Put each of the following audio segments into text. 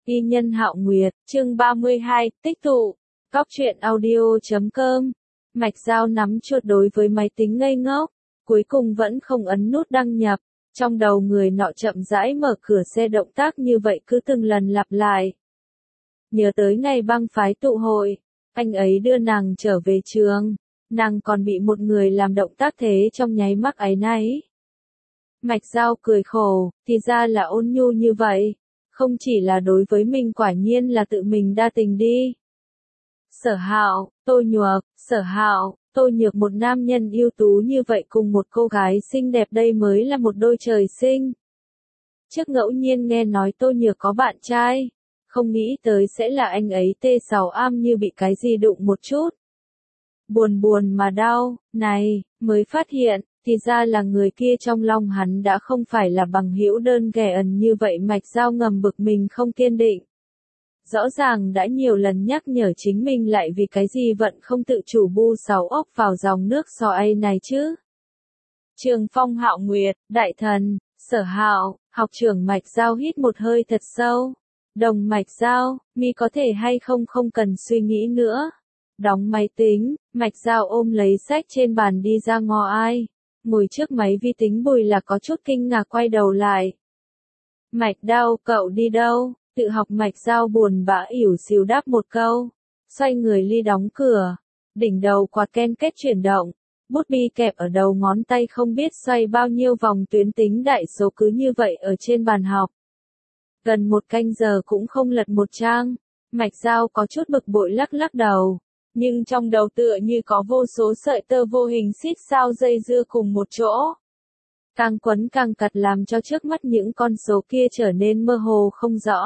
Y nhân Hạo Nguyệt, chương 32, tích tụ. Cóc truyện audio.com. Mạch Giao nắm chuột đối với máy tính ngây ngốc, cuối cùng vẫn không ấn nút đăng nhập. Trong đầu người nọ chậm rãi mở cửa xe, động tác như vậy cứ từng lần lặp lại. Nhớ tới ngày băng phái tụ hội, anh ấy đưa nàng trở về trường, nàng còn bị một người làm động tác thế trong nháy mắt áy náy. Mạch Giao cười khổ, thì ra là ôn nhu như vậy, không chỉ là đối với mình, quả nhiên là tự mình đa tình đi. Sở Hạo, Tô Nhược, Sở Hạo, Tô Nhược, một nam nhân ưu tú như vậy cùng một cô gái xinh đẹp, đây mới là một đôi trời sinh. Trước ngẫu nhiên nghe nói Tô Nhược có bạn trai, không nghĩ tới sẽ là anh ấy. T6 am như bị cái gì đụng một chút. Buồn mà đau, này, mới phát hiện, thì ra là người kia trong lòng hắn đã không phải là bằng hữu đơn ghẻ ẩn như vậy. Mạch Giao ngầm bực mình không kiên định. Rõ ràng đã nhiều lần nhắc nhở chính mình, lại vì cái gì vẫn không tự chủ bu sáu ốc vào dòng nước xoài này chứ. Trường Phong Hạo Nguyệt, đại thần, Sở Hạo, học trưởng. Mạch Giao hít một hơi thật sâu. Đồng Mạch Giao, mi có thể hay không cần suy nghĩ nữa. Đóng máy tính, Mạch Giao ôm lấy sách trên bàn đi ra ngoài. Ngồi trước máy vi tính Bùi là có chút kinh ngạc quay đầu lại. Mạch Đao, cậu đi đâu? Tự học. Mạch Giao buồn bã ỉu xìu đáp một câu, xoay người ly đóng cửa. Đỉnh đầu quạt ken kết chuyển động, bút bi kẹp ở đầu ngón tay không biết xoay bao nhiêu vòng tuyến tính đại số, cứ như vậy ở trên bàn học. Gần một canh giờ cũng không lật một trang. Mạch Giao có chút bực bội lắc đầu, nhưng trong đầu tựa như có vô số sợi tơ vô hình xít sao dây dưa cùng một chỗ. Càng quấn càng cặt, làm cho trước mắt những con số kia trở nên mơ hồ không rõ.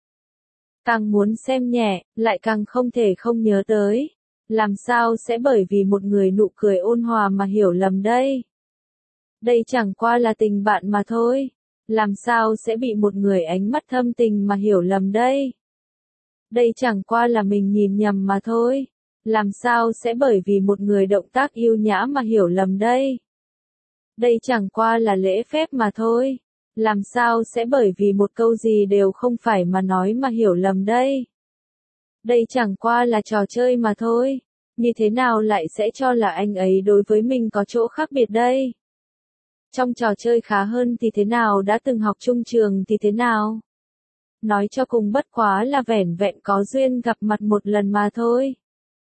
Càng muốn xem nhẹ, lại càng không thể không nhớ tới. Làm sao sẽ bởi vì một người nụ cười ôn hòa mà hiểu lầm đây? Đây chẳng qua là tình bạn mà thôi. Làm sao sẽ bị một người ánh mắt thâm tình mà hiểu lầm đây? Đây chẳng qua là mình nhìn nhầm mà thôi. Làm sao sẽ bởi vì một người động tác yêu nhã mà hiểu lầm đây? Đây chẳng qua là lễ phép mà thôi. Làm sao sẽ bởi vì một câu gì đều không phải mà nói mà hiểu lầm đây? Đây chẳng qua là trò chơi mà thôi. Như thế nào lại sẽ cho là anh ấy đối với mình có chỗ khác biệt đây? Trong trò chơi khá hơn thì thế nào, đã từng học chung trường thì thế nào? Nói cho cùng bất quá là vẻn vẹn có duyên gặp mặt một lần mà thôi.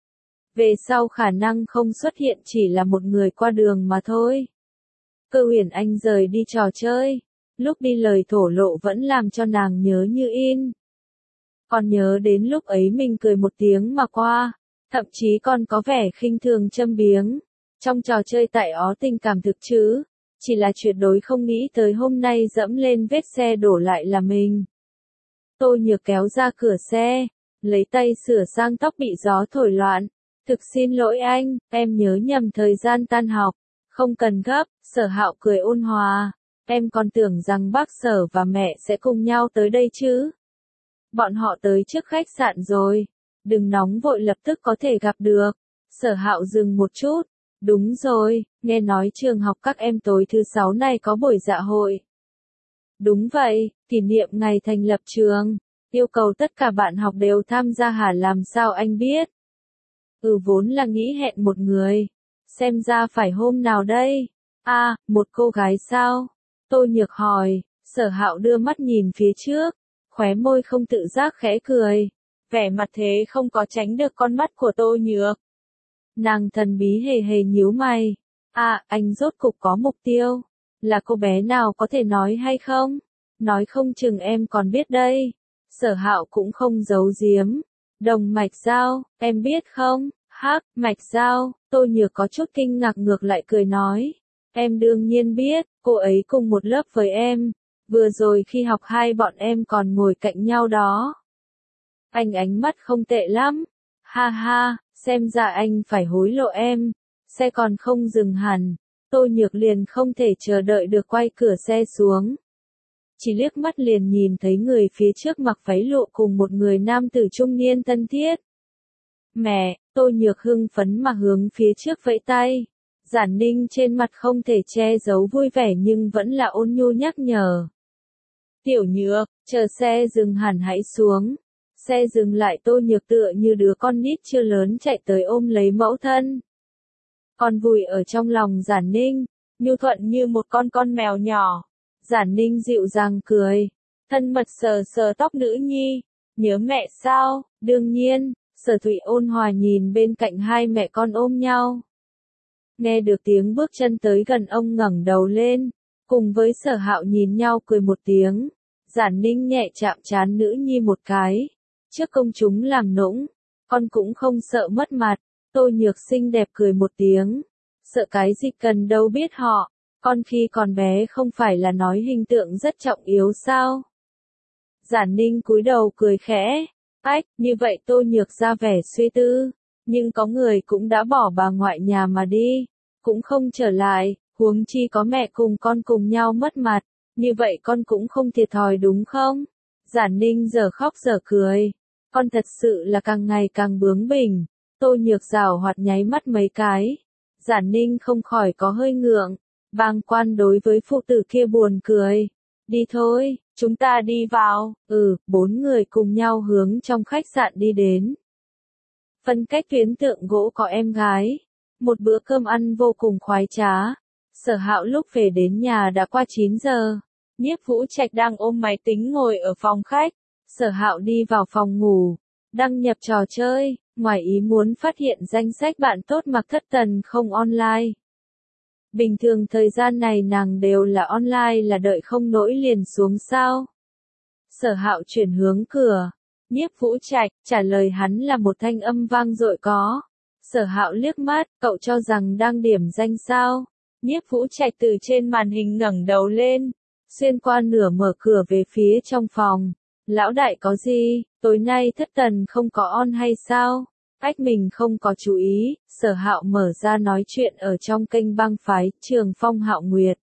Về sau khả năng không xuất hiện, chỉ là một người qua đường mà thôi. Cơ Huyền Anh rời đi trò chơi, lúc đi lời thổ lộ vẫn làm cho nàng nhớ như in. Còn nhớ đến lúc ấy mình cười một tiếng mà qua, thậm chí còn có vẻ khinh thường châm biếng. Trong trò chơi tại ó tình cảm thực chứ, chỉ là tuyệt đối không nghĩ tới hôm nay dẫm lên vết xe đổ lại là mình. Tô Nhược kéo ra cửa xe, lấy tay sửa sang tóc bị gió thổi loạn. Thực xin lỗi anh, em nhớ nhầm thời gian tan học. Không cần gấp. Sở Hạo cười ôn hòa. Em còn tưởng rằng bác Sở và mẹ sẽ cùng nhau tới đây chứ. Bọn họ tới trước khách sạn rồi. Đừng nóng vội, lập tức có thể gặp được. Sở Hạo dừng một chút. Đúng rồi, nghe nói trường học các em tối thứ 6 này có buổi dạ hội. Đúng vậy, kỷ niệm ngày thành lập trường. Yêu cầu tất cả bạn học đều tham gia hả? Làm sao anh biết? Vốn là nghĩ hẹn một người. Xem ra phải hôm nào đây? Một cô gái sao? Tô Nhược hỏi. Sở Hạo đưa mắt nhìn phía trước, khóe môi không tự giác khẽ cười. Vẻ mặt thế không có tránh được con mắt của Tô Nhược. Nàng thần bí hề nhíu mày. Anh rốt cục có mục tiêu. Là cô bé nào, có thể nói hay không? Nói không chừng em còn biết đây. Sở Hạo cũng không giấu giếm. Đồng Mạch Giao, em biết không? Hắc, Mạch Giao. Tô Nhược có chút kinh ngạc, ngược lại cười nói. Em đương nhiên biết, cô ấy cùng một lớp với em. Vừa rồi khi học hai bọn em còn ngồi cạnh nhau đó. Anh ánh mắt không tệ lắm. Ha ha, xem ra anh phải hối lộ em. Xe còn không dừng hẳn. Tô Nhược liền không thể chờ đợi được quay cửa xe xuống. Chỉ liếc mắt liền nhìn thấy người phía trước mặc váy lụa cùng một người nam tử trung niên thân thiết. Mẹ, Tô Nhược hưng phấn mà hướng phía trước vẫy tay. Giản Ninh trên mặt không thể che giấu vui vẻ nhưng vẫn là ôn nhu nhắc nhở. Tiểu Nhược, chờ xe dừng hẳn hãy xuống. Xe dừng lại, Tô Nhược tựa như đứa con nít chưa lớn chạy tới ôm lấy mẫu thân. Con vùi ở trong lòng Giản Ninh, nhu thuận như một con mèo nhỏ. Giản Ninh dịu dàng cười, thân mật sờ sờ tóc nữ nhi. Nhớ mẹ sao? Đương nhiên. Sở Thụy ôn hòa nhìn bên cạnh hai mẹ con ôm nhau. Nghe được tiếng bước chân tới gần, ông ngẩng đầu lên, cùng với Sở Hạo nhìn nhau cười một tiếng. Giản Ninh nhẹ chạm trán nữ nhi một cái. Trước công chúng làm nũng, con cũng không sợ mất mặt. Tô Nhược xinh đẹp cười một tiếng. Sợ cái gì, cần đâu biết họ. Con khi còn bé không phải là nói hình tượng rất trọng yếu sao? Giản Ninh cúi đầu cười khẽ. Ách, như vậy Tô Nhược ra vẻ suy tư. Nhưng có người cũng đã bỏ bà ngoại nhà mà đi, cũng không trở lại, huống chi có mẹ cùng con cùng nhau mất mặt. Như vậy con cũng không thiệt thòi đúng không? Giản Ninh giờ khóc giờ cười. Con thật sự là càng ngày càng bướng bỉnh. Tô Nhược giảo hoạt nháy mắt mấy cái. Giản Ninh không khỏi có hơi ngượng. Bàng quan đối với phụ tử kia buồn cười. Đi thôi, chúng ta đi vào. Bốn người cùng nhau hướng trong khách sạn đi đến. Phân cách tuyến tượng gỗ có em gái. Một bữa cơm ăn vô cùng khoái trá. Sở Hạo lúc về đến nhà đã qua 9 giờ. Nhiếp Vũ Trạch đang ôm máy tính ngồi ở phòng khách. Sở Hạo đi vào phòng ngủ, đăng nhập trò chơi, ngoài ý muốn phát hiện danh sách bạn tốt Mạc Thất Tần không online. Bình thường thời gian này nàng đều là online, là đợi không nỗi liền xuống sao. Sở Hạo chuyển hướng cửa. Nhiếp Vũ Trạch trả lời hắn là một thanh âm vang dội có. Sở Hạo liếc mắt, cậu cho rằng đang điểm danh sao? Nhiếp Vũ Trạch từ trên màn hình ngẩng đầu lên, xuyên qua nửa mở cửa về phía trong phòng. Lão đại có gì, tối nay Thất Tần không có on hay sao? Ách, mình không có chú ý. Sở Hạo mở ra nói chuyện ở trong kênh bang phái Trường Phong Hạo Nguyệt.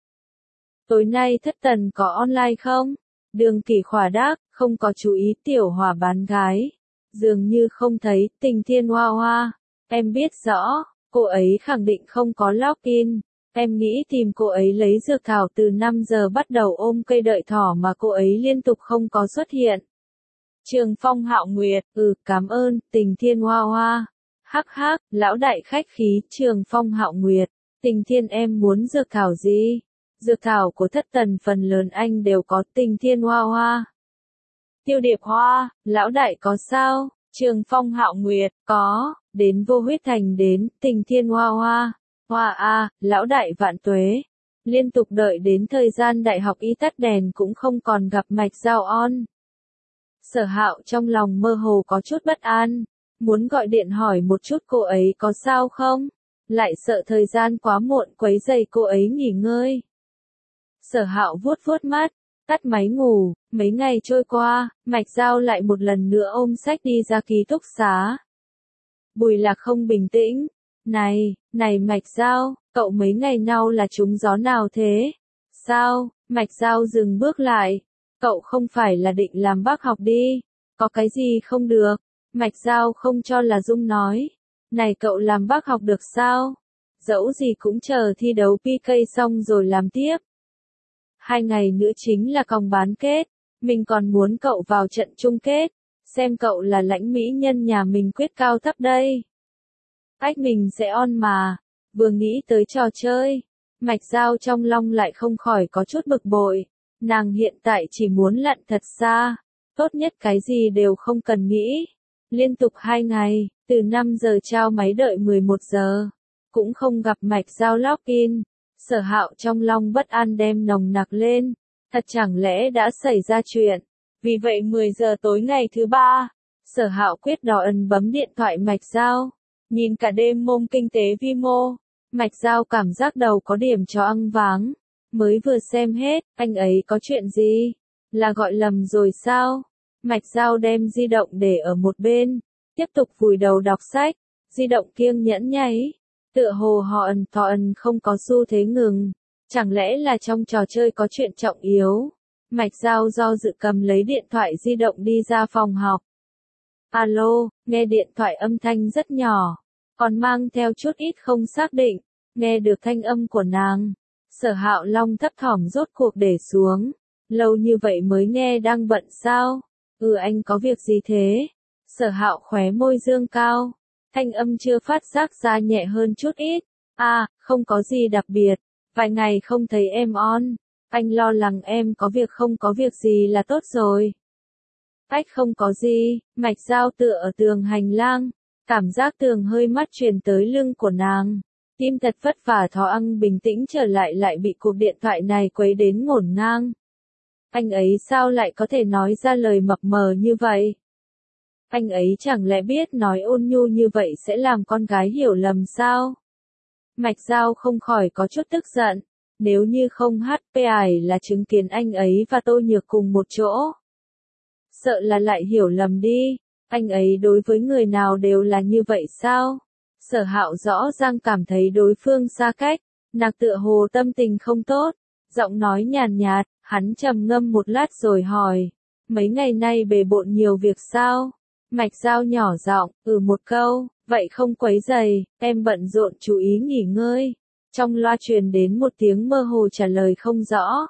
Tối nay Thất Tần có online không? Đường Kỳ khỏa đáp, không có chú ý. Tiểu Hòa bán gái dường như không thấy. Tình Thiên Hoa Hoa, em biết rõ, cô ấy khẳng định không có login. Em nghĩ tìm cô ấy lấy dược thảo từ 5 giờ bắt đầu ôm cây đợi thỏ mà cô ấy liên tục không có xuất hiện. Trường Phong Hạo Nguyệt, cảm ơn. Tình Thiên Hoa Hoa, hắc hắc, lão đại khách khí. Trường Phong Hạo Nguyệt, Tình Thiên em muốn dược thảo gì? Dược thảo của Thất Tần phần lớn anh đều có. Tình Thiên Hoa Hoa, Tiêu Điệp Hoa, lão đại có sao? Trường Phong Hạo Nguyệt, có, đến Vô Huyết Thành đến. Tình Thiên Hoa Hoa, hoa a, lão đại vạn tuế. Liên tục đợi đến thời gian đại học y tắt đèn cũng không còn gặp Mạch Giao on. Sở Hạo trong lòng mơ hồ có chút bất an, muốn gọi điện hỏi một chút cô ấy có sao không, lại sợ thời gian quá muộn quấy rầy cô ấy nghỉ ngơi. Sở Hạo vuốt vuốt mắt, tắt máy ngủ. Mấy ngày trôi qua, Mạch Giao lại một lần nữa ôm sách đi ra ký túc xá. Bùi Lạc không bình tĩnh. Này Mạch Giao, cậu mấy ngày nào là trúng gió nào thế? Sao? Mạch Giao dừng bước lại. Cậu không phải là định làm bác học đi? Có cái gì không được? Mạch Giao không cho là dung nói. Này cậu làm bác học được sao? Dẫu gì cũng chờ thi đấu PK xong rồi làm tiếp. 2 ngày nữa chính là còng bán kết. Mình còn muốn cậu vào trận chung kết. Xem cậu là lãnh mỹ nhân nhà mình quyết cao thấp đây. Ách, mình sẽ on mà. Vừa nghĩ tới trò chơi, Mạch Giao trong lòng lại không khỏi có chút bực bội. Nàng hiện tại chỉ muốn lặn thật xa. Tốt nhất cái gì đều không cần nghĩ. Liên tục 2 ngày, từ 5 giờ trao máy đợi 11 giờ. Cũng không gặp Mạch Giao login. Sở Hạo trong lòng bất an đem nồng nặc lên. Thật chẳng lẽ đã xảy ra chuyện? Vì vậy 10 giờ tối ngày thứ 3, Sở Hạo quyết đỏ ẩn bấm điện thoại Mạch Giao. Nhìn cả đêm mông kinh tế vi mô, Mạch Giao cảm giác đầu có điểm choáng váng. Mới vừa xem hết, anh ấy có chuyện gì? Là gọi lầm rồi sao? Mạch Giao đem di động để ở một bên, tiếp tục vùi đầu đọc sách. Di động kiêng nhẫn nháy, tựa hồ họ thọ ẩn không có xu thế ngừng. Chẳng lẽ là trong trò chơi có chuyện trọng yếu? Mạch Giao do dự cầm lấy điện thoại di động đi ra phòng học. Alo, nghe điện thoại âm thanh rất nhỏ, còn mang theo chút ít không xác định. Nghe được thanh âm của nàng, Sở Hạo Long thấp thỏm rốt cuộc để xuống. Lâu như vậy mới nghe đang bận sao? Anh có việc gì thế? Sở Hạo khóe môi dương cao, thanh âm chưa phát giác ra nhẹ hơn chút ít. Không có gì đặc biệt, vài ngày không thấy em on. Anh lo lắng em có việc, không có việc gì là tốt rồi. Không có gì, Mạch Giao tựa ở tường hành lang, cảm giác tường hơi mát truyền tới lưng của nàng. Tim thật vất vả thó ăn bình tĩnh trở lại bị cuộc điện thoại này quấy đến ngổn ngang. Anh ấy sao lại có thể nói ra lời mập mờ như vậy? Anh ấy chẳng lẽ biết nói ôn nhu như vậy sẽ làm con gái hiểu lầm sao? Mạch Giao không khỏi có chút tức giận. Nếu như không HPI là chứng kiến anh ấy và Tô Nhược cùng một chỗ, sợ là lại hiểu lầm đi. Anh ấy đối với người nào đều là như vậy sao? Sở Hạo rõ ràng cảm thấy đối phương xa cách, nàng tựa hồ tâm tình không tốt, giọng nói nhàn nhạt, hắn trầm ngâm một lát rồi hỏi, mấy ngày nay bề bộn nhiều việc sao? Mạch Giao nhỏ giọng, một câu, vậy không quấy rầy, em bận rộn chú ý nghỉ ngơi. Trong loa truyền đến một tiếng mơ hồ trả lời không rõ.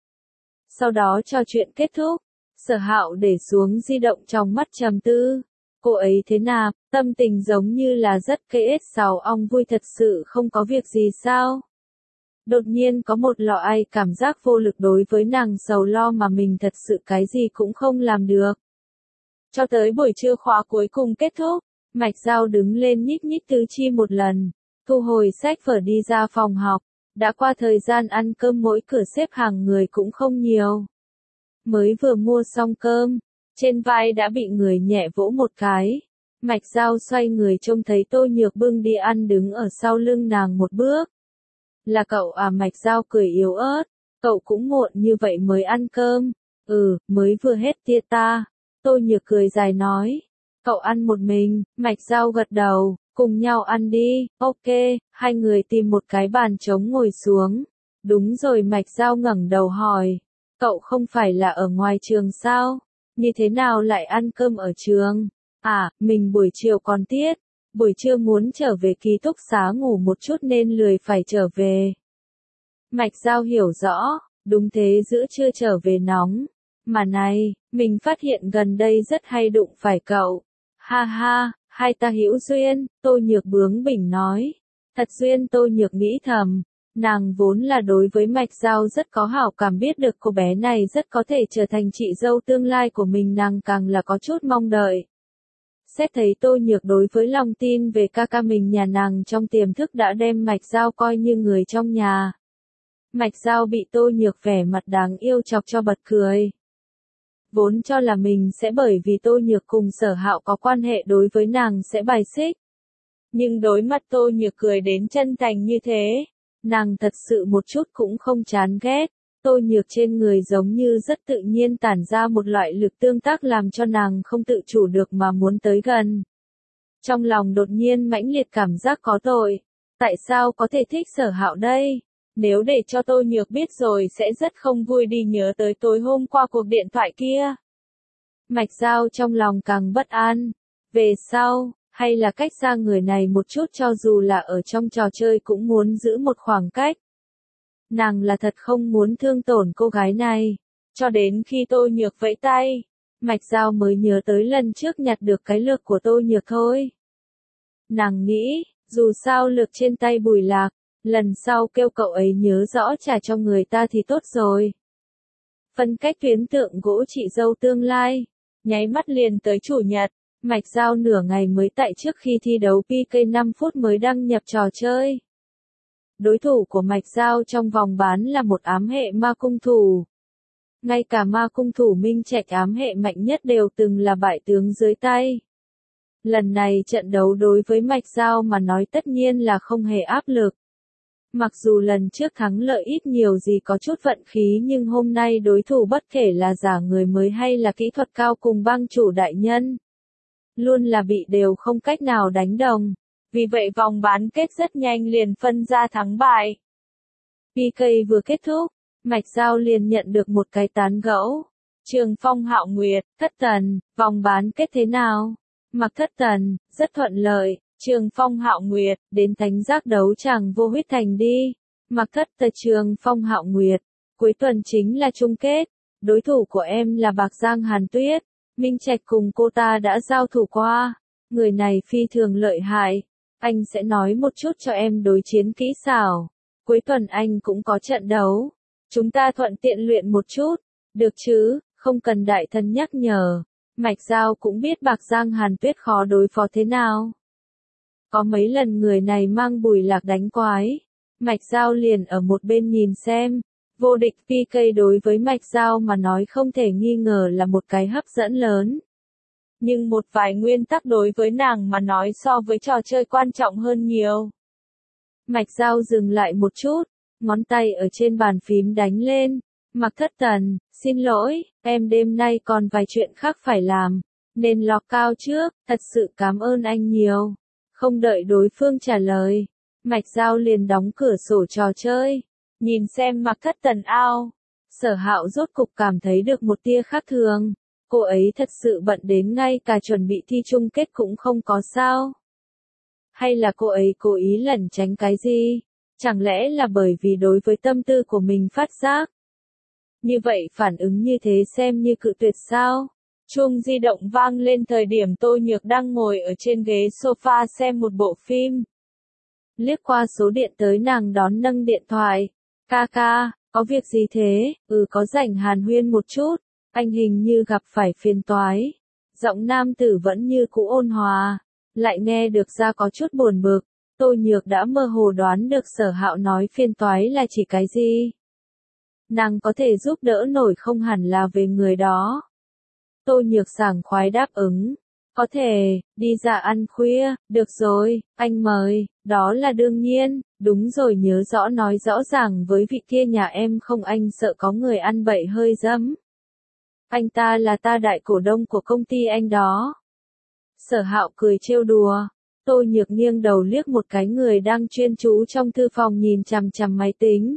Sau đó trò chuyện kết thúc, Sở Hạo để xuống di động trong mắt trầm tư. Cô ấy thế nào, tâm tình giống như là rất KS6 ong vui, thật sự không có việc gì sao? Đột nhiên có một lọ ai cảm giác vô lực đối với nàng sầu lo mà mình thật sự cái gì cũng không làm được. Cho tới buổi trưa khóa cuối cùng kết thúc, Mạch Giao đứng lên nhích nhích tứ chi một lần, thu hồi sách vở đi ra phòng học. Đã qua thời gian ăn cơm, mỗi cửa xếp hàng người cũng không nhiều. Mới vừa mua xong cơm, trên vai đã bị người nhẹ vỗ một cái. Mạch Giao xoay người trông thấy Tô Nhược bưng đi ăn đứng ở sau lưng nàng một bước. Là cậu à? Mạch Giao cười yếu ớt, cậu cũng muộn như vậy mới ăn cơm. Mới vừa hết tia ta. Tô Nhược cười dài nói, cậu ăn một mình. Mạch Giao gật đầu, cùng nhau ăn đi. Ok, hai người tìm một cái bàn trống ngồi xuống. Đúng rồi. Mạch Giao ngẩng đầu hỏi, cậu không phải là ở ngoài trường sao? Như thế nào lại ăn cơm ở trường? Mình buổi chiều còn tiết, buổi trưa muốn trở về ký túc xá ngủ một chút nên lười phải trở về. Mạch Giao hiểu rõ, đúng thế, giữa trưa trở về nóng. Mà này, mình phát hiện gần đây rất hay đụng phải cậu. Ha ha, hai ta hữu duyên, Tô Nhược bướng bỉnh nói. Thật duyên. Tô Nhược nghĩ thầm, nàng vốn là đối với Mạch Giao rất có hảo cảm, biết được cô bé này rất có thể trở thành chị dâu tương lai của mình, nàng càng là có chút mong đợi. Xét thấy Tô Nhược đối với lòng tin về ca ca mình nhà nàng trong tiềm thức đã đem Mạch Giao coi như người trong nhà. Mạch Giao bị Tô Nhược vẻ mặt đáng yêu chọc cho bật cười. Vốn cho là mình sẽ bởi vì Tô Nhược cùng Sở Hạo có quan hệ đối với nàng sẽ bài xích. Nhưng đối mặt Tô Nhược cười đến chân thành như thế, nàng thật sự một chút cũng không chán ghét. Tô Nhược trên người giống như rất tự nhiên tản ra một loại lực tương tác làm cho nàng không tự chủ được mà muốn tới gần. Trong lòng đột nhiên mãnh liệt cảm giác có tội. Tại sao có thể thích Sở Hạo đây? Nếu để cho Tô Nhược biết rồi sẽ rất không vui đi, nhớ tới tối hôm qua cuộc điện thoại kia. Mạch Giao trong lòng càng bất an. Về sau, hay là cách xa người này một chút, cho dù là ở trong trò chơi cũng muốn giữ một khoảng cách. Nàng là thật không muốn thương tổn cô gái này. Cho đến khi Tô Nhược vẫy tay, Mạch Giao mới nhớ tới lần trước nhặt được cái lược của Tô Nhược thôi. Nàng nghĩ, dù sao lược trên tay Bùi Lạc, lần sau kêu cậu ấy nhớ rõ trả cho người ta thì tốt rồi. Phân cách tuyến tượng gỗ chị dâu tương lai, nháy mắt liền tới chủ nhật. Mạch Giao nửa ngày mới tại trước khi thi đấu PK 5 phút mới đăng nhập trò chơi. Đối thủ của Mạch Giao trong vòng bán là một ám hệ ma cung thủ. Ngay cả ma cung thủ Minh Trạch ám hệ mạnh nhất đều từng là bại tướng dưới tay. Lần này trận đấu đối với Mạch Giao mà nói tất nhiên là không hề áp lực. Mặc dù lần trước thắng lợi ít nhiều gì có chút vận khí, nhưng hôm nay đối thủ bất kể là giả người mới hay là kỹ thuật cao cùng bang chủ đại nhân, luôn là bị đều không cách nào đánh đồng. Vì vậy vòng bán kết rất nhanh liền phân ra thắng bại. PK vừa kết thúc, Mạch Giao liền nhận được một cái tán gẫu. Trường Phong Hạo Nguyệt, Thất Tần, vòng bán kết thế nào? Mặc Thất Tần, rất thuận lợi. Trường Phong Hạo Nguyệt, đến thánh giác đấu tràng vô huyết thành đi. Mặc Thất Tần, Trường Phong Hạo Nguyệt, cuối tuần chính là chung kết. Đối thủ của em là Bạc Giang Hàn Tuyết. Minh Trạch cùng cô ta đã giao thủ qua. Người này phi thường lợi hại. Anh sẽ nói một chút cho em đối chiến kỹ xảo. Cuối tuần anh cũng có trận đấu. Chúng ta thuận tiện luyện một chút. Được chứ, không cần đại thần nhắc nhở. Mạch Giao cũng biết Bạc Giang Hàn Tuyết khó đối phó thế nào. Có mấy lần người này mang Bùi Lạc đánh quái. Mạch Giao liền ở một bên nhìn xem. Vô địch PK đối với Mạch Giao mà nói không thể nghi ngờ là một cái hấp dẫn lớn. Nhưng một vài nguyên tắc đối với nàng mà nói so với trò chơi quan trọng hơn nhiều. Mạch Giao dừng lại một chút, ngón tay ở trên bàn phím đánh lên. Mạc Thất Tần, xin lỗi, em đêm nay còn vài chuyện khác phải làm, nên log cao trước, thật sự cảm ơn anh nhiều. Không đợi đối phương trả lời, Mạch Giao liền đóng cửa sổ trò chơi, nhìn xem Mạc Thất Tần out. Sở Hạo rốt cục cảm thấy được một tia khác thường, cô ấy thật sự bận đến ngay cả chuẩn bị thi chung kết cũng không có sao. Hay là cô ấy cố ý lẩn tránh cái gì? Chẳng lẽ là bởi vì đối với tâm tư của mình phát giác? Như vậy phản ứng như thế xem như cự tuyệt sao? Chuông di động vang lên thời điểm Tô Nhược đang ngồi ở trên ghế sofa xem một bộ phim. Liếc qua số điện tới nàng đón nâng điện thoại. Ca ca, có việc gì thế? Có rảnh hàn huyên một chút. Anh hình như gặp phải phiền toái. Giọng nam tử vẫn như cũ ôn hòa. Lại nghe được ra có chút buồn bực. Tô Nhược đã mơ hồ đoán được Sở Hạo nói phiền toái là chỉ cái gì. Nàng có thể giúp đỡ nổi không hẳn là về người đó. Tô Nhược sảng khoái đáp ứng. Có thể, đi ra ăn khuya, được rồi, anh mời, đó là đương nhiên, đúng rồi nhớ rõ nói rõ ràng với vị kia nhà em không anh sợ có người ăn bậy hơi dẫm. Anh ta là đại cổ đông của công ty anh đó. Sở Hạo cười trêu đùa. Tô Nhược nghiêng đầu liếc một cái người đang chuyên chú trong thư phòng nhìn chằm chằm máy tính.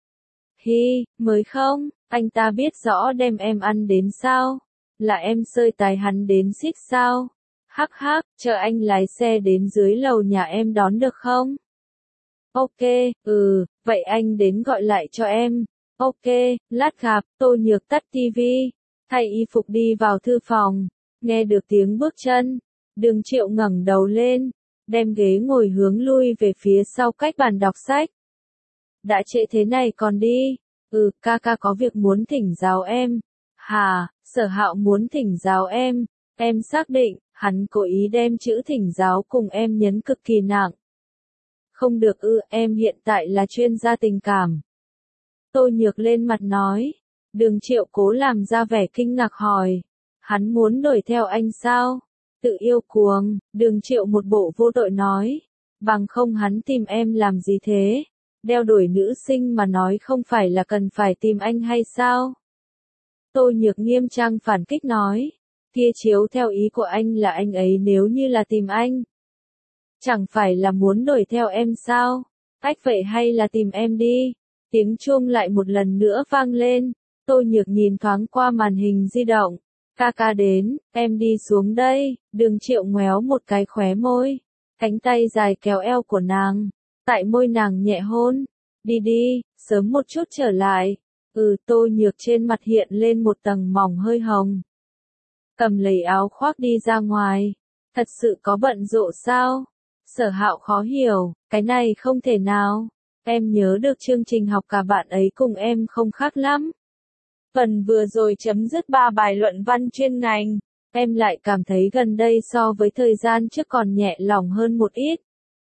Hi, mới không, anh ta biết rõ đem em ăn đến sao? Là em sơi tài hắn đến xích sao? Hắc hắc, chờ anh lái xe đến dưới lầu nhà em đón được không? Ok, vậy anh đến gọi lại cho em. Ok, lát gặp. Tô Nhược tắt tivi, thay y phục đi vào thư phòng, nghe được tiếng bước chân. Đường Triệu ngẩng đầu lên, đem ghế ngồi hướng lui về phía sau cách bàn đọc sách. Đã trễ thế này còn đi? Ca ca có việc muốn thỉnh giáo em. Hà, Sở Hạo muốn thỉnh giáo em xác định, hắn cố ý đem chữ thỉnh giáo cùng em nhấn cực kỳ nặng. Không được em hiện tại là chuyên gia tình cảm. Tô Nhược lên mặt nói. Đường Triệu cố làm ra vẻ kinh ngạc hỏi. Hắn muốn đuổi theo anh sao? Tự yêu cuồng, Đường Triệu một bộ vô tội nói. Bằng không hắn tìm em làm gì thế? Đeo đuổi nữ sinh mà nói không phải là cần phải tìm anh hay sao? Tô Nhược nghiêm trang phản kích nói. Kia chiếu theo ý của anh là anh ấy nếu như là tìm anh. Chẳng phải là muốn đuổi theo em sao? Ách vậy hay là tìm em đi? Tiếng chuông lại một lần nữa vang lên. Tô Nhược nhìn thoáng qua màn hình di động. Ca ca đến, em đi xuống đây. Đường Triệu ngoéo một cái khóe môi. Cánh tay dài kéo eo của nàng. Tại môi nàng nhẹ hôn. Đi đi, sớm một chút trở lại. Tô Nhược trên mặt hiện lên một tầng mỏng hơi hồng. Cầm lấy áo khoác đi ra ngoài. Thật sự có bận rộn sao? Sở Hạo khó hiểu, cái này không thể nào. Em nhớ được chương trình học cả bạn ấy cùng em không khác lắm. Phần vừa rồi chấm dứt 3 bài luận văn chuyên ngành. Em lại cảm thấy gần đây so với thời gian trước còn nhẹ lòng hơn một ít.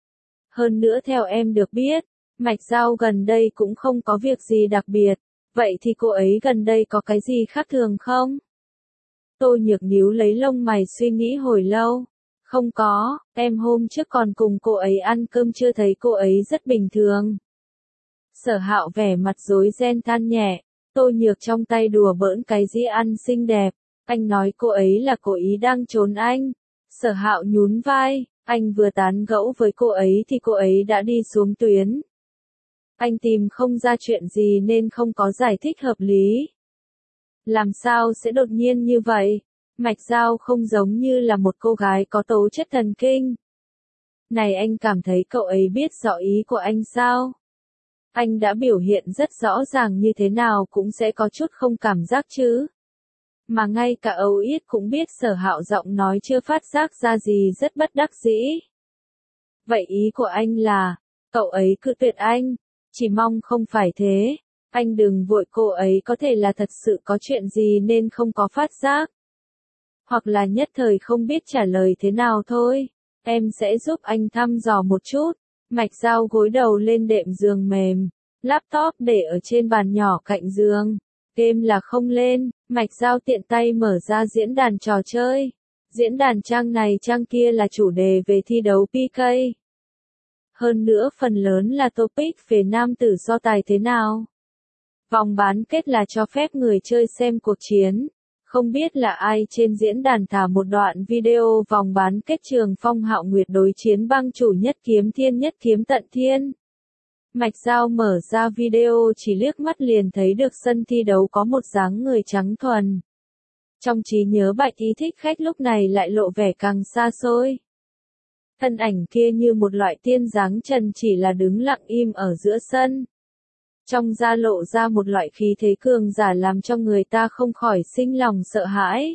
Hơn nữa theo em được biết, Mạch Giao gần đây cũng không có việc gì đặc biệt. Vậy thì cô ấy gần đây có cái gì khác thường không? Tô Nhược nhíu lấy lông mày suy nghĩ hồi lâu. Không có, em hôm trước còn cùng cô ấy ăn cơm chưa thấy cô ấy rất bình thường. Sở Hạo vẻ mặt rối ren than nhẹ. Tô Nhược trong tay đùa bỡn cái dĩa ăn xinh đẹp. Anh nói cô ấy là cố ý đang trốn anh. Sở Hạo nhún vai. Anh vừa tán gẫu với cô ấy thì cô ấy đã đi xuống tuyến. Anh tìm không ra chuyện gì nên không có giải thích hợp lý. Làm sao sẽ đột nhiên như vậy? Mạch Giao không giống như là một cô gái có tố chất thần kinh. Này anh cảm thấy cậu ấy biết rõ ý của anh sao? Anh đã biểu hiện rất rõ ràng như thế nào cũng sẽ có chút không cảm giác chứ. Mà ngay cả Âu Yết cũng biết Sở Hạo giọng nói chưa phát giác ra gì rất bất đắc dĩ. Vậy ý của anh là, cậu ấy cự tuyệt anh, chỉ mong không phải thế. Anh đừng vội, cô ấy có thể là thật sự có chuyện gì nên không có phát giác. Hoặc là nhất thời không biết trả lời thế nào thôi. Em sẽ giúp anh thăm dò một chút. Mạch Dao gối đầu lên đệm giường mềm. Laptop để ở trên bàn nhỏ cạnh giường. Game là không lên. Mạch Dao tiện tay mở ra diễn đàn trò chơi. Diễn đàn trang này trang kia là chủ đề về thi đấu PK. Hơn nữa phần lớn là topic về nam tử so tài thế nào. Vòng bán kết là cho phép người chơi xem cuộc chiến. Không biết là ai trên diễn đàn thả một đoạn video vòng bán kết Trường Phong Hạo Nguyệt đối chiến bang chủ Nhất Kiếm Tận Thiên. Mạch Dao mở ra video chỉ liếc mắt liền thấy được sân thi đấu có một dáng người trắng thuần. Trong trí nhớ Bạch Ý Thích Khách lúc này lại lộ vẻ càng xa xôi. Thân ảnh kia như một loại tiên dáng trần chỉ là đứng lặng im ở giữa sân. Trong da lộ ra một loại khí thế cường giả làm cho người ta không khỏi sinh lòng sợ hãi.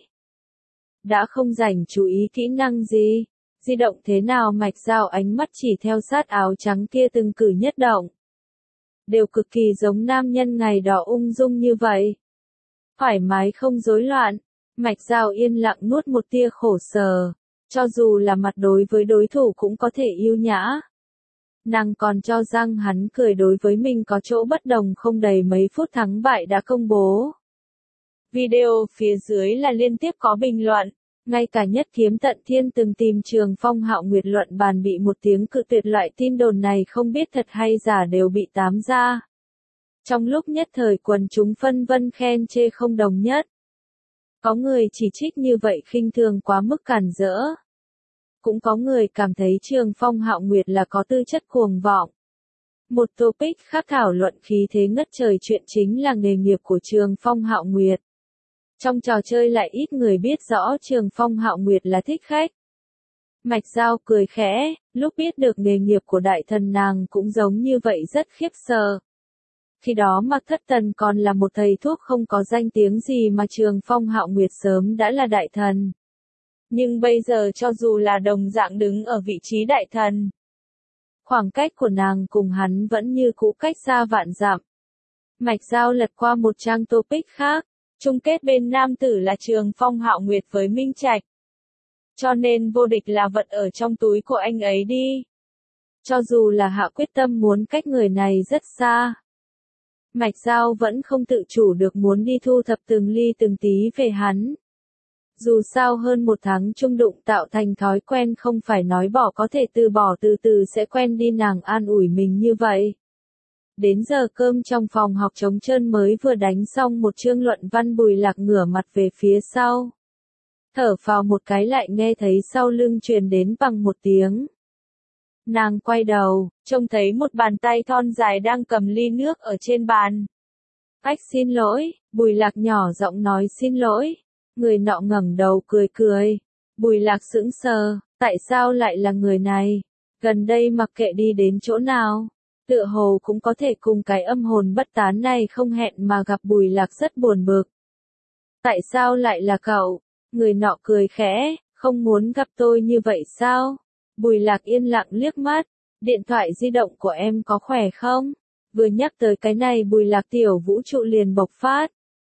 Đã không dành chú ý kỹ năng gì, di động thế nào Mạch Dao ánh mắt chỉ theo sát áo trắng kia từng cử nhất động. Đều cực kỳ giống nam nhân ngày đỏ ung dung như vậy. Thoải mái không rối loạn, Mạch Dao yên lặng nuốt một tia khổ sở, cho dù là mặt đối với đối thủ cũng có thể yêu nhã. Nàng còn cho rằng hắn cười đối với mình có chỗ bất đồng, không đầy mấy phút thắng bại đã công bố. Video phía dưới là liên tiếp có bình luận, ngay cả Nhất Kiếm Tận Thiên từng tìm Trường Phong Hạo Nguyệt luận bàn bị một tiếng cự tuyệt, loại tin đồn này không biết thật hay giả đều bị tám ra. Trong lúc nhất thời quần chúng phân vân khen chê không đồng nhất. Có người chỉ trích như vậy khinh thường quá mức cản rỡ. Cũng có người cảm thấy Trường Phong Hạo Nguyệt là có tư chất cuồng vọng. Một topic khác thảo luận khí thế ngất trời chuyện chính là nghề nghiệp của Trường Phong Hạo Nguyệt. Trong trò chơi lại ít người biết rõ Trường Phong Hạo Nguyệt là thích khách. Mạch Dao cười khẽ, lúc biết được nghề nghiệp của đại thần nàng cũng giống như vậy rất khiếp sợ. Khi đó Mạc Thất Tần còn là một thầy thuốc không có danh tiếng gì mà Trường Phong Hạo Nguyệt sớm đã là đại thần. Nhưng bây giờ cho dù là đồng dạng đứng ở vị trí đại thần, khoảng cách của nàng cùng hắn vẫn như cũ cách xa vạn dặm. Mạch Dao lật qua một trang topic khác, chung kết bên nam tử là Trường Phong Hạo Nguyệt với Minh Trạch. Cho nên vô địch là vật ở trong túi của anh ấy đi. Cho dù là hạ quyết tâm muốn cách người này rất xa, Mạch Dao vẫn không tự chủ được muốn đi thu thập từng ly từng tí về hắn. Dù sao hơn một tháng chung đụng tạo thành thói quen, không phải nói bỏ có thể từ bỏ, từ từ sẽ quen đi, nàng an ủi mình như vậy. Đến giờ cơm trong phòng học trống trơn mới vừa đánh xong một chương luận văn, Bùi Lạc ngửa mặt về phía sau. Thở phào một cái lại nghe thấy sau lưng truyền đến bằng một tiếng. Nàng quay đầu, trông thấy một bàn tay thon dài đang cầm ly nước ở trên bàn. Ách, xin lỗi, Bùi Lạc nhỏ giọng nói xin lỗi. Người nọ ngẩng đầu cười cười. Bùi Lạc sững sờ, tại sao lại là người này? Gần đây mặc kệ đi đến chỗ nào, tựa hồ cũng có thể cùng cái âm hồn bất tán này không hẹn mà gặp. Bùi Lạc rất buồn bực. Tại sao lại là cậu? Người nọ cười khẽ, không muốn gặp tôi như vậy sao? Bùi Lạc yên lặng liếc mắt, điện thoại di động của em có khỏe không? Vừa nhắc tới cái này Bùi Lạc tiểu vũ trụ liền bộc phát.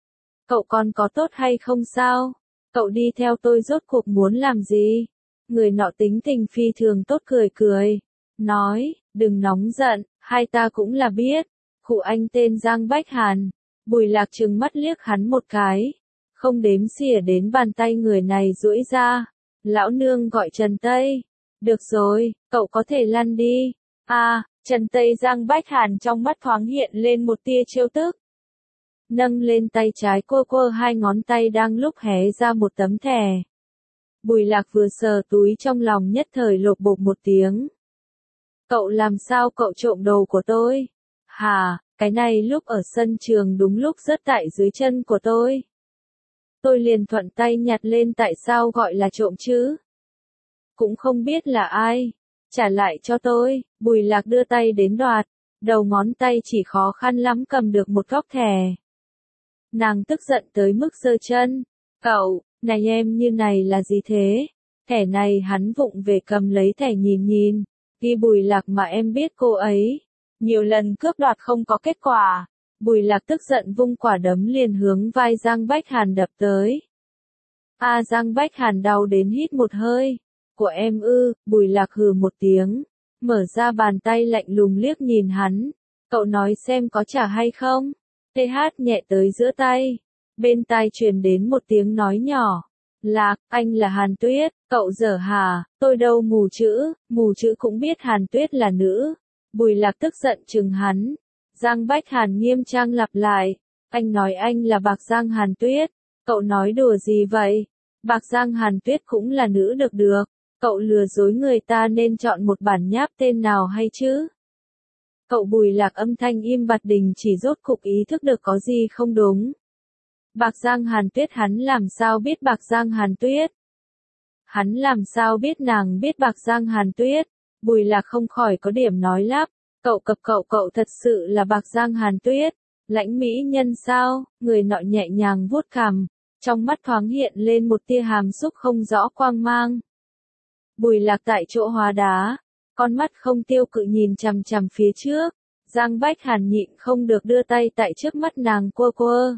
Cậu còn có tốt hay không sao? Cậu đi theo tôi rốt cuộc muốn làm gì? Người nọ tính tình phi thường tốt, cười cười. Nói, đừng nóng giận, hai ta cũng là biết. Cụ anh tên Giang Bách Hàn. Bùi Lạc trừng mắt liếc hắn một cái. Không đếm xỉa đến bàn tay người này duỗi ra. Lão nương gọi Trần Tây. Được rồi, cậu có thể lăn đi. À, Trần Tây. Giang Bách Hàn trong mắt thoáng hiện lên một tia trêu tức. Nâng lên tay trái cô hai ngón tay đang lúc hé ra một tấm thẻ. Bùi Lạc vừa sờ túi trong lòng nhất thời lột bột một tiếng. Cậu làm sao cậu trộm đồ của tôi? Hà, cái này lúc ở sân trường đúng lúc rớt tại dưới chân của tôi. Tôi liền thuận tay nhặt lên, tại sao gọi là trộm chứ? Cũng không biết là ai. Trả lại cho tôi. Bùi Lạc đưa tay đến đoạt. đầu ngón tay chỉ khó khăn lắm cầm được một góc thẻ. Nàng tức giận tới mức giơ chân. Cậu, này em như này là gì thế? Thẻ này hắn vụng về cầm lấy thẻ nhìn nhìn. Ghi Bùi Lạc mà em biết cô ấy. Nhiều lần cướp đoạt không có kết quả. Bùi Lạc tức giận vung quả đấm liền hướng vai Giang Bách Hàn đập tới. Giang Bách Hàn đau đến hít một hơi. Của em ư, Bùi Lạc hừ một tiếng. Mở ra bàn tay lạnh lùng liếc nhìn hắn. Cậu nói xem có trả hay không? TH nhẹ tới giữa tay. Bên tai truyền đến một tiếng nói nhỏ. Lạc, anh là Hàn Tuyết, cậu dở hả, tôi đâu mù chữ cũng biết Hàn Tuyết là nữ. Bùi Lạc tức giận chừng hắn. Giang Bách Hàn nghiêm trang lặp lại. Anh nói anh là Bạc Giang Hàn Tuyết. Cậu nói đùa gì vậy? Bạc Giang Hàn Tuyết cũng là nữ được. Cậu lừa dối người ta nên chọn một bản nháp tên nào hay chứ? Cậu Bùi Lạc âm thanh im bặt đình chỉ rốt cục ý thức được có gì không đúng. Bạc Giang Hàn Tuyết hắn làm sao biết Bạc Giang Hàn Tuyết? Hắn làm sao biết nàng biết Bạc Giang Hàn Tuyết? Bùi Lạc không khỏi có điểm nói lắp. Cậu thật sự là Bạc Giang Hàn Tuyết. Lãnh mỹ nhân sao? Người nọ nhẹ nhàng vuốt cằm. Trong mắt thoáng hiện lên một tia hàm xúc không rõ quang mang. Bùi Lạc tại chỗ hóa đá. Con mắt không tiêu cự nhìn chằm chằm phía trước. Giang Bách Hàn nhịn không được đưa tay tại trước mắt nàng quơ.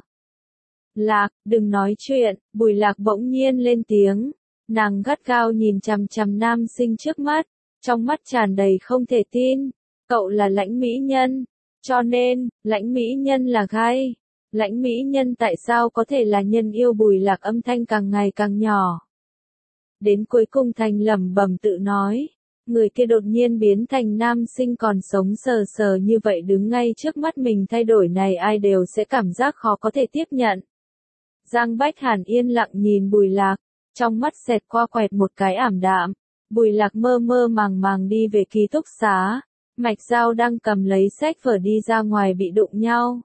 Lạc, đừng nói chuyện, Bùi Lạc bỗng nhiên lên tiếng. Nàng gắt gao nhìn chằm chằm nam sinh trước mắt. Trong mắt tràn đầy không thể tin. Cậu là lãnh mỹ nhân. Cho nên, lãnh mỹ nhân là gai. Lãnh mỹ nhân tại sao có thể là nhân yêu? Bùi Lạc âm thanh càng ngày càng nhỏ. Đến cuối cùng thành lẩm bẩm tự nói. Người kia đột nhiên biến thành nam sinh còn sống sờ sờ như vậy đứng ngay trước mắt mình, thay đổi này ai đều sẽ cảm giác khó có thể tiếp nhận. Giang Bách Hàn yên lặng nhìn Bùi Lạc, trong mắt xẹt qua quẹt một cái ảm đạm. Bùi Lạc mơ mơ màng đi về ký túc xá. Mạch Giao đang cầm lấy sách vở đi ra ngoài bị đụng nhau.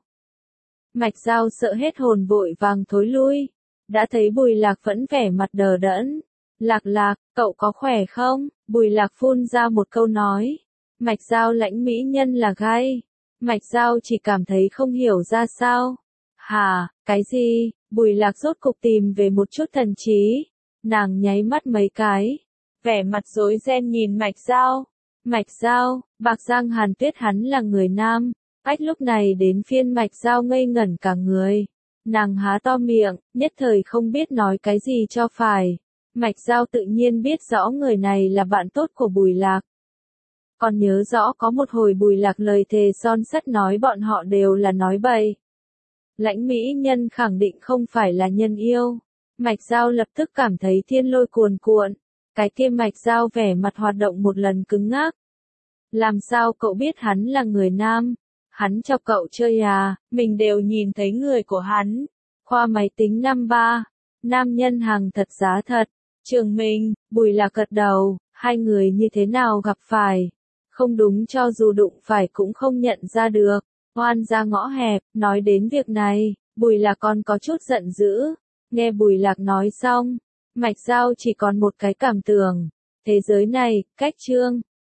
Mạch Giao sợ hết hồn vội vàng thối lui. Đã thấy Bùi Lạc vẫn vẻ mặt đờ đẫn. Lạc, cậu có khỏe không? Bùi Lạc phun ra một câu nói. Mạch Giao lãnh mỹ nhân là gai. Mạch Giao chỉ cảm thấy không hiểu ra sao. Hả, cái gì? Bùi Lạc rốt cục tìm về một chút thần trí. Nàng nháy mắt mấy cái. Vẻ mặt rối ren nhìn Mạch Giao. Mạch Giao, Bạc Giang Hàn Tuyết hắn là người nam. Lúc này đến phiên Mạch Giao ngây ngẩn cả người. Nàng há to miệng, nhất thời không biết nói cái gì cho phải. Mạch Giao tự nhiên biết rõ người này là bạn tốt của Bùi Lạc. Còn nhớ rõ có một hồi Bùi Lạc lời thề son sắt nói bọn họ đều là nói bậy. Lãnh mỹ nhân khẳng định không phải là nhân yêu. Mạch Giao lập tức cảm thấy thiên lôi cuồn cuộn. Cái kia Mạch Giao vẻ mặt hoạt động một lần cứng ngắc. Làm sao cậu biết hắn là người nam? Hắn cho cậu chơi à? Mình đều nhìn thấy người của hắn. Khoa máy tính năm 3. Nam nhân hàng thật giá thật. Trường Minh, Bùi Lạc gật đầu. Hai người như thế nào gặp phải? Không đúng, cho dù đụng phải cũng không nhận ra được. Oan ra ngõ hẹp. Nói đến việc này, Bùi Lạc còn có chút giận dữ. Nghe Bùi Lạc nói xong, Mạch Giao chỉ còn một cái cảm tưởng. Thế giới này, cách Trương